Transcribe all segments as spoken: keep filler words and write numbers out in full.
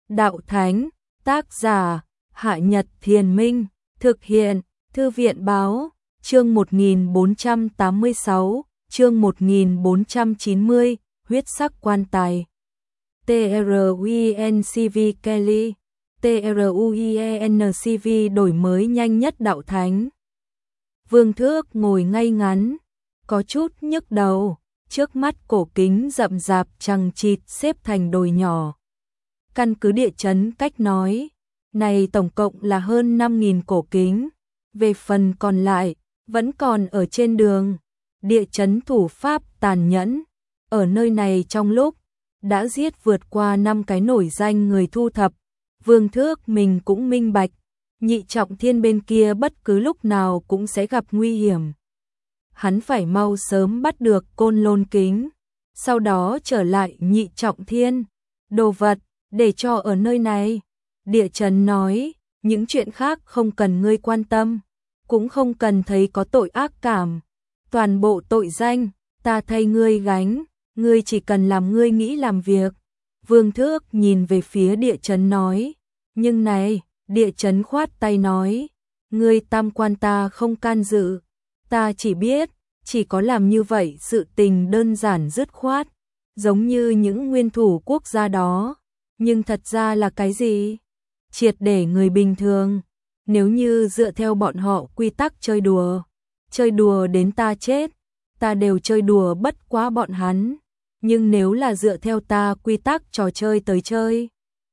đạo thánh, tác giả, Hạ Nhật Thiền Minh, thực hiện, Thư viện Báo, chương một nghìn bốn trăm tám mươi sáu, chương một nghìn bốn trăm chín mươi, huyết sắc quan tài. TRUINCV Kelly, TRUIENCV đổi mới nhanh nhất đạo thánh. Vương Thước ngồi ngay ngắn, có chút nhức đầu, trước mắt cổ kính rậm rạp chằng chịt xếp thành đồi nhỏ. Căn cứ địa chấn cách nói, này tổng cộng là hơn năm nghìn cổ kính, về phần còn lại, vẫn còn ở trên đường. Địa chấn thủ pháp tàn nhẫn, ở nơi này trong lúc, đã giết vượt qua năm cái nổi danh người thu thập. Vương Thước mình cũng minh bạch, Nhị Trọng Thiên bên kia bất cứ lúc nào cũng sẽ gặp nguy hiểm. Hắn phải mau sớm bắt được Côn Lôn Kính, sau đó trở lại Nhị Trọng Thiên. Đồ vật, để cho ở nơi này. Địa chấn nói, những chuyện khác không cần ngươi quan tâm, cũng không cần thấy có tội ác cảm. Toàn bộ tội danh, ta thay ngươi gánh, ngươi chỉ cần làm ngươi nghĩ làm việc. Vương Thước nhìn về phía địa chấn nói, nhưng này, địa chấn khoát tay nói, ngươi tam quan ta không can dự, ta chỉ biết, chỉ có làm như vậy sự tình đơn giản dứt khoát, giống như những nguyên thủ quốc gia đó, nhưng thật ra là cái gì? Triệt để người bình thường, nếu như dựa theo bọn họ quy tắc chơi đùa, chơi đùa đến ta chết, ta đều chơi đùa bất quá bọn hắn, nhưng nếu là dựa theo ta quy tắc trò chơi tới chơi,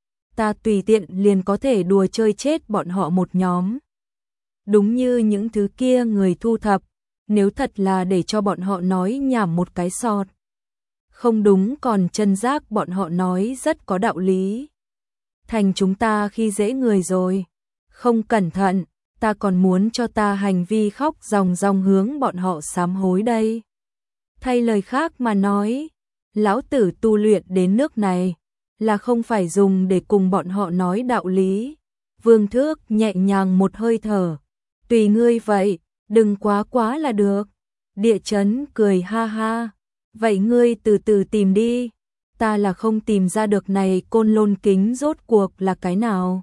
ta tùy tiện liền có thể đùa chơi chết bọn họ một nhóm. Đúng như những thứ kia người thu thập, nếu thật là để cho bọn họ nói nhảm một cái sọt. Không đúng, còn chân giác bọn họ nói rất có đạo lý. Thành chúng ta khi dễ người rồi, không cẩn thận, ta còn muốn cho ta hành vi khóc ròng ròng hướng bọn họ sám hối đây. Thay lời khác mà nói, lão tử tu luyện đến nước này, là không phải dùng để cùng bọn họ nói đạo lý. Vương Thước nhẹ nhàng một hơi thở, tùy ngươi vậy, đừng quá quá là được. Địa chấn cười ha ha, vậy ngươi từ từ tìm đi, ta là không tìm ra được này Côn Lôn Kính rốt cuộc là cái nào.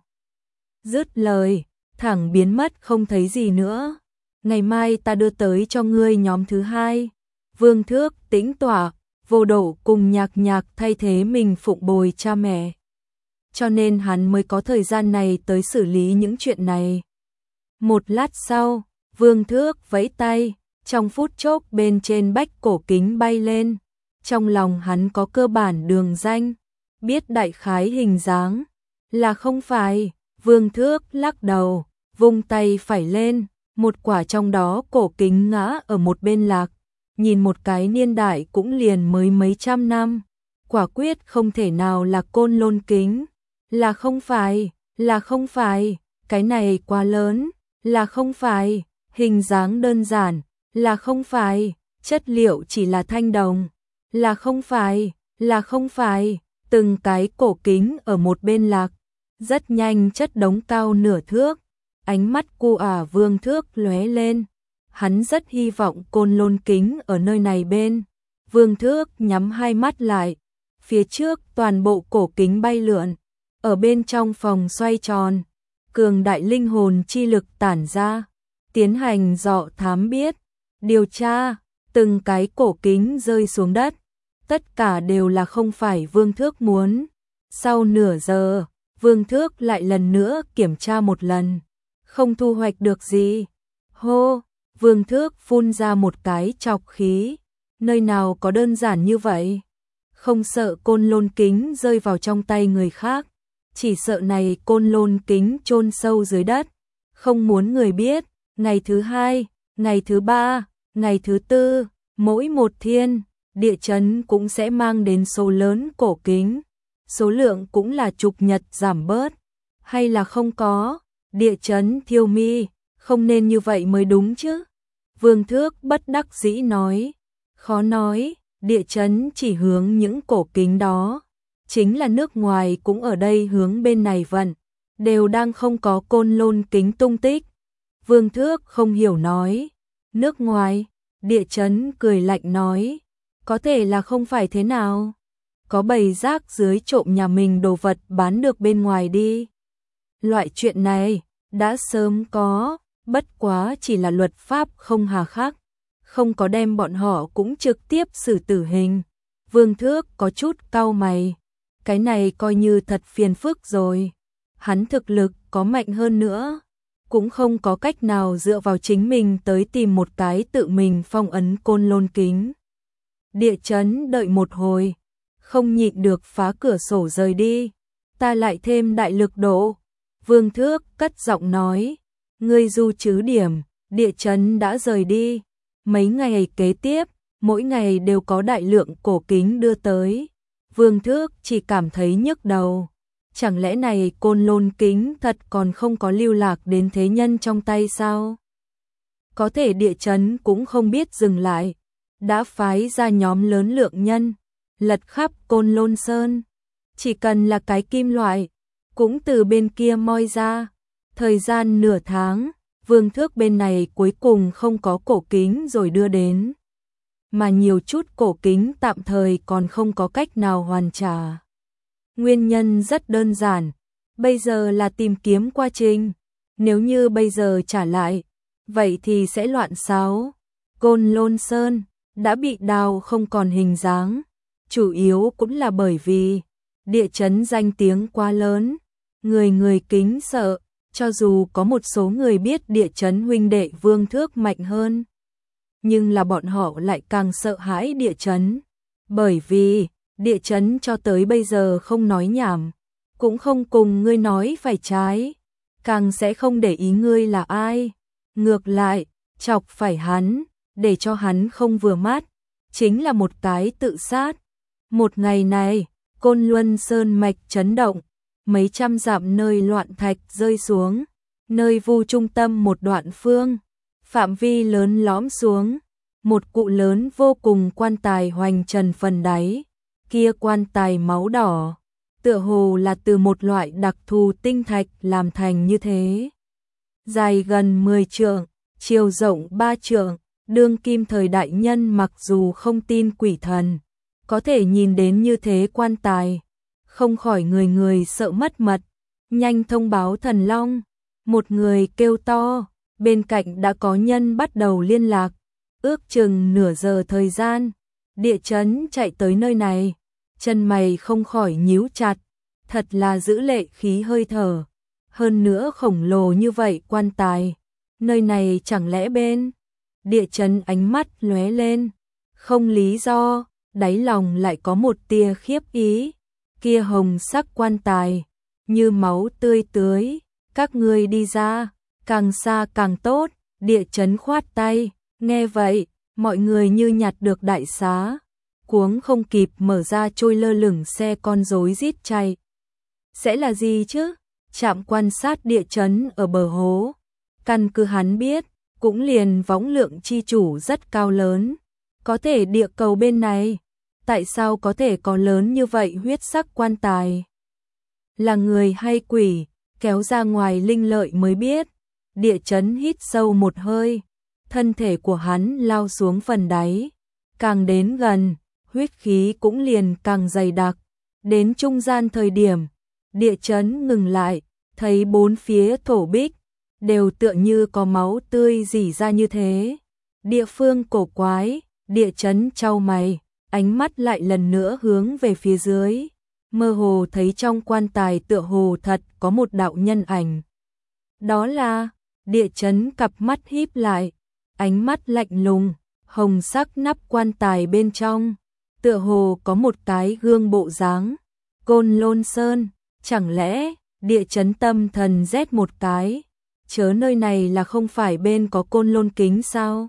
Dứt lời, thẳng biến mất không thấy gì nữa. Ngày mai ta đưa tới cho ngươi nhóm thứ hai. Vương Thước tĩnh tỏa, Vô Độ cùng Nhạc Nhạc thay thế mình phụng bồi cha mẹ, cho nên hắn mới có thời gian này tới xử lý những chuyện này. Một lát sau, Vương Thước vẫy tay, trong phút chốc bên trên bách cổ kính bay lên. Trong lòng hắn có cơ bản đường danh, biết đại khái hình dáng, là không phải. Vương Thước lắc đầu, vung tay phải lên, một quả trong đó cổ kính ngã ở một bên lạc. Nhìn một cái niên đại cũng liền mới mấy trăm năm, quả quyết không thể nào là Côn Lôn Kính, là không phải, là không phải, cái này quá lớn, là không phải, hình dáng đơn giản, là không phải, chất liệu chỉ là thanh đồng, là không phải, là không phải, từng cái cổ kính ở một bên lạc, rất nhanh chất đống cao nửa thước, ánh mắt cu ả Vương Thước lóe lên. Hắn rất hy vọng Côn Lôn Kính ở nơi này bên. Vương Thước nhắm hai mắt lại, phía trước toàn bộ cổ kính bay lượn, ở bên trong phòng xoay tròn, cường đại linh hồn chi lực tản ra, tiến hành dò thám biết, điều tra, từng cái cổ kính rơi xuống đất, tất cả đều là không phải Vương Thước muốn. Sau nửa giờ, Vương Thước lại lần nữa kiểm tra một lần, không thu hoạch được gì. Hô! Vương Thước phun ra một cái trọc khí, nơi nào có đơn giản như vậy, không sợ Côn Lôn Kính rơi vào trong tay người khác, chỉ sợ này Côn Lôn Kính chôn sâu dưới đất, không muốn người biết. Ngày thứ hai, ngày thứ ba, ngày thứ tư, mỗi một thiên, địa chấn cũng sẽ mang đến số lớn cổ kính, số lượng cũng là chục nhật giảm bớt, hay là không có. Địa chấn Thiêu Mi, không nên như vậy mới đúng chứ. Vương Thước bất đắc dĩ nói, khó nói, địa chấn chỉ hướng những cổ kính đó, chính là nước ngoài cũng ở đây hướng bên này vận, đều đang không có Côn Lôn Kính tung tích. Vương Thước không hiểu nói, nước ngoài. Địa chấn cười lạnh nói, có thể là không phải thế nào. có bầy rác dưới trộm nhà mình đồ vật bán được bên ngoài đi. Loại chuyện này đã sớm có, bất quá chỉ là luật pháp không hà khắc, không có đem bọn họ cũng trực tiếp xử tử hình. Vương Thước có chút cau mày, cái này coi như thật phiền phức rồi. Hắn thực lực có mạnh hơn nữa, cũng không có cách nào dựa vào chính mình tới tìm một cái tự mình phong ấn Côn Lôn kính. Địa chấn đợi một hồi, không nhịn được phá cửa sổ rời đi, ta lại thêm đại lực độ. Vương Thước cất giọng nói, ngươi du chứ điểm, địa chấn đã rời đi. Mấy ngày kế tiếp, mỗi ngày đều có đại lượng cổ kính đưa tới. Vương Thước chỉ cảm thấy nhức đầu. Chẳng lẽ này Côn Lôn kính thật còn không có lưu lạc đến thế nhân trong tay sao? Có thể địa chấn cũng không biết dừng lại, đã phái ra nhóm lớn lượng nhân, lật khắp Côn Lôn Sơn. Chỉ cần là cái kim loại, cũng từ bên kia moi ra. Thời gian nửa tháng, Vương Thước bên này cuối cùng không có cổ kính rồi đưa đến. Mà nhiều chút cổ kính tạm thời còn không có cách nào hoàn trả. Nguyên nhân rất đơn giản, bây giờ là tìm kiếm quá trình. Nếu như bây giờ trả lại, vậy thì sẽ loạn xáo. Côn Lôn Sơn đã bị đào không còn hình dáng, chủ yếu cũng là bởi vì địa chấn danh tiếng quá lớn, người người kính sợ, cho dù có một số người biết địa chấn huynh đệ Vương Thước mạnh hơn, nhưng là bọn họ lại càng sợ hãi địa chấn, bởi vì địa chấn cho tới bây giờ không nói nhảm, cũng không cùng ngươi nói phải trái, càng sẽ không để ý ngươi là ai, ngược lại, chọc phải hắn, để cho hắn không vừa mắt, chính là một cái tự sát. Một ngày này, Côn Luân Sơn mạch chấn động, mấy trăm dặm nơi loạn thạch rơi xuống, nơi vu trung tâm một đoạn phương, phạm vi lớn lõm xuống, một cụ lớn vô cùng quan tài hoành trần phần đáy, kia quan tài máu đỏ, tựa hồ là từ một loại đặc thù tinh thạch làm thành như thế. Dài gần mười trượng, chiều rộng ba trượng, đương kim thời đại nhân mặc dù không tin quỷ thần, có thể nhìn đến như thế quan tài, không khỏi người người sợ mất mật, nhanh thông báo thần long. Một người kêu to, bên cạnh đã có nhân bắt đầu liên lạc, ước chừng nửa giờ thời gian, địa chấn chạy tới nơi này, chân mày không khỏi nhíu chặt, thật là giữ lệ khí hơi thở, hơn nữa khổng lồ như vậy quan tài, nơi này chẳng lẽ bên, địa chấn ánh mắt lóe lên, không lý do, đáy lòng lại có một tia khiếp ý, kia hồng sắc quan tài, như máu tươi tưới, các ngươi đi ra, càng xa càng tốt, địa chấn khoát tay, nghe vậy, mọi người như nhặt được đại xá, cuống không kịp mở ra trôi lơ lửng xe con rối rít chạy. Sẽ là gì chứ? Trạm quan sát địa chấn ở bờ hố, căn cứ hắn biết, cũng liền võng lượng chi chủ rất cao lớn, có thể địa cầu bên này, tại sao có thể có lớn như vậy huyết sắc quan tài? Là người hay quỷ, kéo ra ngoài linh lợi mới biết. Địa chấn hít sâu một hơi, thân thể của hắn lao xuống phần đáy, càng đến gần, huyết khí cũng liền càng dày đặc. Đến trung gian thời điểm, địa chấn ngừng lại, thấy bốn phía thổ bích, đều tựa như có máu tươi rỉ ra như thế. Địa phương cổ quái, địa chấn chau mày, ánh mắt lại lần nữa hướng về phía dưới, mơ hồ thấy trong quan tài tựa hồ thật có một đạo nhân ảnh. Đó là, địa chấn cặp mắt híp lại, ánh mắt lạnh lùng, hồng sắc nắp quan tài bên trong, tựa hồ có một cái gương bộ dáng. Côn Lôn Sơn, chẳng lẽ, địa chấn tâm thần rét một cái, chớ nơi này là không phải bên có Côn Lôn kính sao?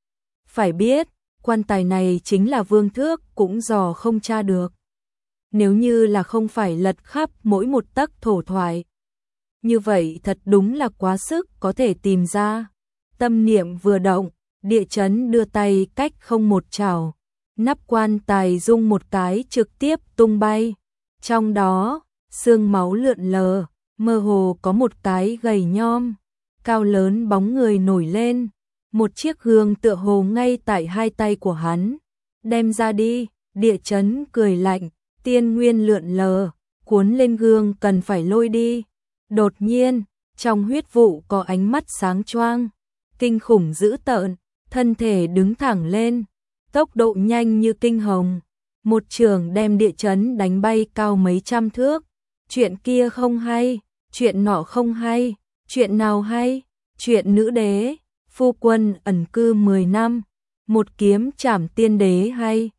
Phải biết, quan tài này chính là Vương Thước cũng dò không tra được. Nếu như là không phải lật khắp mỗi một tấc thổ thoại, như vậy thật đúng là quá sức có thể tìm ra. Tâm niệm vừa động, địa chấn đưa tay cách không một chảo, nắp quan tài rung một cái trực tiếp tung bay. Trong đó, xương máu lượn lờ, mơ hồ có một cái gầy nhom, cao lớn bóng người nổi lên. Một chiếc gương tựa hồ ngay tại hai tay của hắn. Đem ra đi, địa chấn cười lạnh, tiên nguyên lượn lờ, cuốn lên gương cần phải lôi đi. Đột nhiên, trong huyết vụ có ánh mắt sáng choang, kinh khủng dữ tợn, thân thể đứng thẳng lên, tốc độ nhanh như kinh hồng, một trường đem địa chấn đánh bay cao mấy trăm thước. Chuyện kia không hay, chuyện nọ không hay, chuyện nào hay? Chuyện nữ đế, phu quân ẩn cư mười năm, một kiếm trảm tiên đế hay?